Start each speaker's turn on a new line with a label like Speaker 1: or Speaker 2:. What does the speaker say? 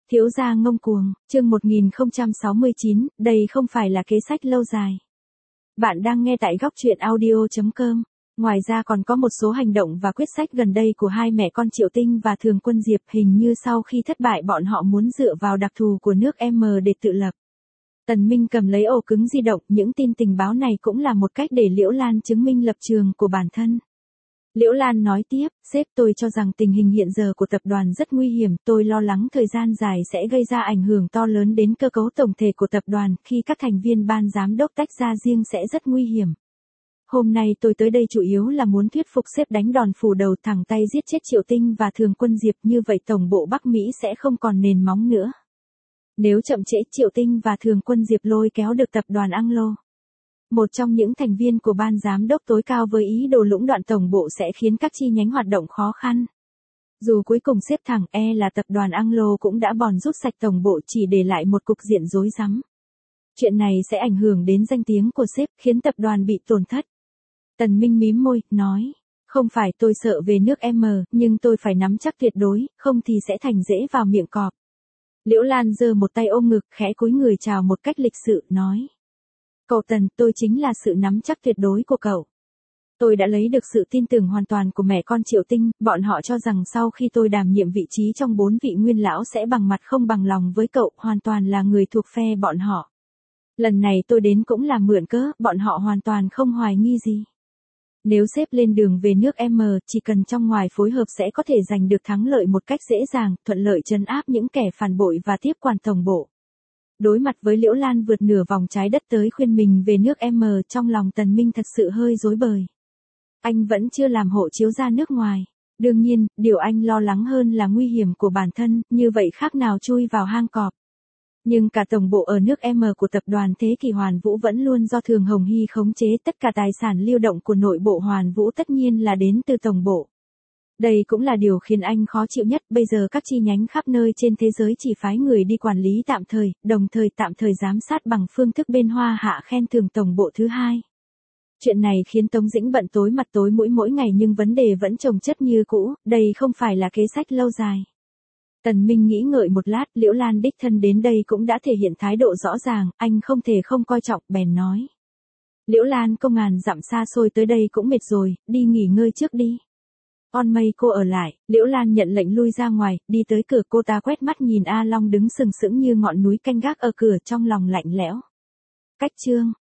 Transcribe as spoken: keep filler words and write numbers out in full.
Speaker 1: Thiếu gia ngông cuồng, chương một nghìn không trăm sáu mươi chín, đây không phải là kế sách lâu dài. Bạn đang nghe tại góc truyện audio chấm com. Ngoài ra còn có một số hành động và quyết sách gần đây của hai mẹ con Triệu Tinh và Thường Quân Diệp, hình như sau khi thất bại bọn họ muốn dựa vào đặc thù của nước M để tự lập. Tần Minh cầm lấy ổ cứng di động, những tin tình báo này cũng là một cách để Liễu Lan chứng minh lập trường của bản thân. Liễu Lan nói tiếp, sếp, tôi cho rằng tình hình hiện giờ của tập đoàn rất nguy hiểm, tôi lo lắng thời gian dài sẽ gây ra ảnh hưởng to lớn đến cơ cấu tổng thể của tập đoàn, khi các thành viên ban giám đốc tách ra riêng sẽ rất nguy hiểm. Hôm nay tôi tới đây chủ yếu là muốn thuyết phục sếp đánh đòn phủ đầu, thẳng tay giết chết Triệu Tinh và Thường Quân Diệp, như vậy tổng bộ Bắc Mỹ sẽ không còn nền móng nữa. Nếu chậm trễ, Triệu Tinh và Thường Quân Diệp lôi kéo được tập đoàn Anglo, một trong những thành viên của ban giám đốc tối cao, với ý đồ lũng đoạn tổng bộ sẽ khiến các chi nhánh hoạt động khó khăn. Dù cuối cùng xếp thẳng, e là tập đoàn Anglo cũng đã bòn rút sạch tổng bộ, chỉ để lại một cục diện rối rắm. Chuyện này sẽ ảnh hưởng đến danh tiếng của sếp, khiến tập đoàn bị tổn thất. Tần Minh mím môi, nói, không phải tôi sợ về nước M, nhưng tôi phải nắm chắc tuyệt đối, không thì sẽ thành dễ vào miệng cọp. Liễu Lan giơ một tay ôm ngực, khẽ cúi người chào một cách lịch sự, nói. Cậu Tần, tôi chính là sự nắm chắc tuyệt đối của cậu. Tôi đã lấy được sự tin tưởng hoàn toàn của mẹ con Triệu Tinh, bọn họ cho rằng sau khi tôi đảm nhiệm vị trí trong bốn vị nguyên lão sẽ bằng mặt không bằng lòng với cậu, hoàn toàn là người thuộc phe bọn họ. Lần này tôi đến cũng là mượn cớ, bọn họ hoàn toàn không hoài nghi gì. Nếu sếp lên đường về nước M, chỉ cần trong ngoài phối hợp sẽ có thể giành được thắng lợi một cách dễ dàng, thuận lợi trấn áp những kẻ phản bội và tiếp quản tổng bộ. Đối mặt với Liễu Lan vượt nửa vòng trái đất tới khuyên mình về nước M, trong lòng Tần Minh thật sự hơi rối bời. Anh vẫn chưa làm hộ chiếu ra nước ngoài. Đương nhiên, điều anh lo lắng hơn là nguy hiểm của bản thân, như vậy khác nào chui vào hang cọp. Nhưng cả tổng bộ ở nước M của tập đoàn Thế Kỷ Hoàn Vũ vẫn luôn do Thường Hồng Hy khống chế, tất cả tài sản lưu động của nội bộ Hoàn Vũ tất nhiên là đến từ tổng bộ. Đây cũng là điều khiến anh khó chịu nhất, bây giờ các chi nhánh khắp nơi trên thế giới chỉ phái người đi quản lý tạm thời, đồng thời tạm thời giám sát bằng phương thức bên hoa hạ khen thưởng tổng bộ thứ hai. Chuyện này khiến Tống Dĩnh bận tối mặt tối mũi mỗi ngày, nhưng vấn đề vẫn chồng chất như cũ, đây không phải là kế sách lâu dài. Tần Minh nghĩ ngợi một lát, Liễu Lan đích thân đến đây cũng đã thể hiện thái độ rõ ràng, anh không thể không coi trọng, bèn nói. Liễu Lan, công ngàn dặm xa xôi tới đây cũng mệt rồi, đi nghỉ ngơi trước đi. On mây cô ở lại. Liễu Lan nhận lệnh lui ra ngoài, đi tới cửa, cô ta quét mắt nhìn A Long đứng sừng sững như ngọn núi canh gác ở cửa, trong lòng lạnh lẽo. Cách chương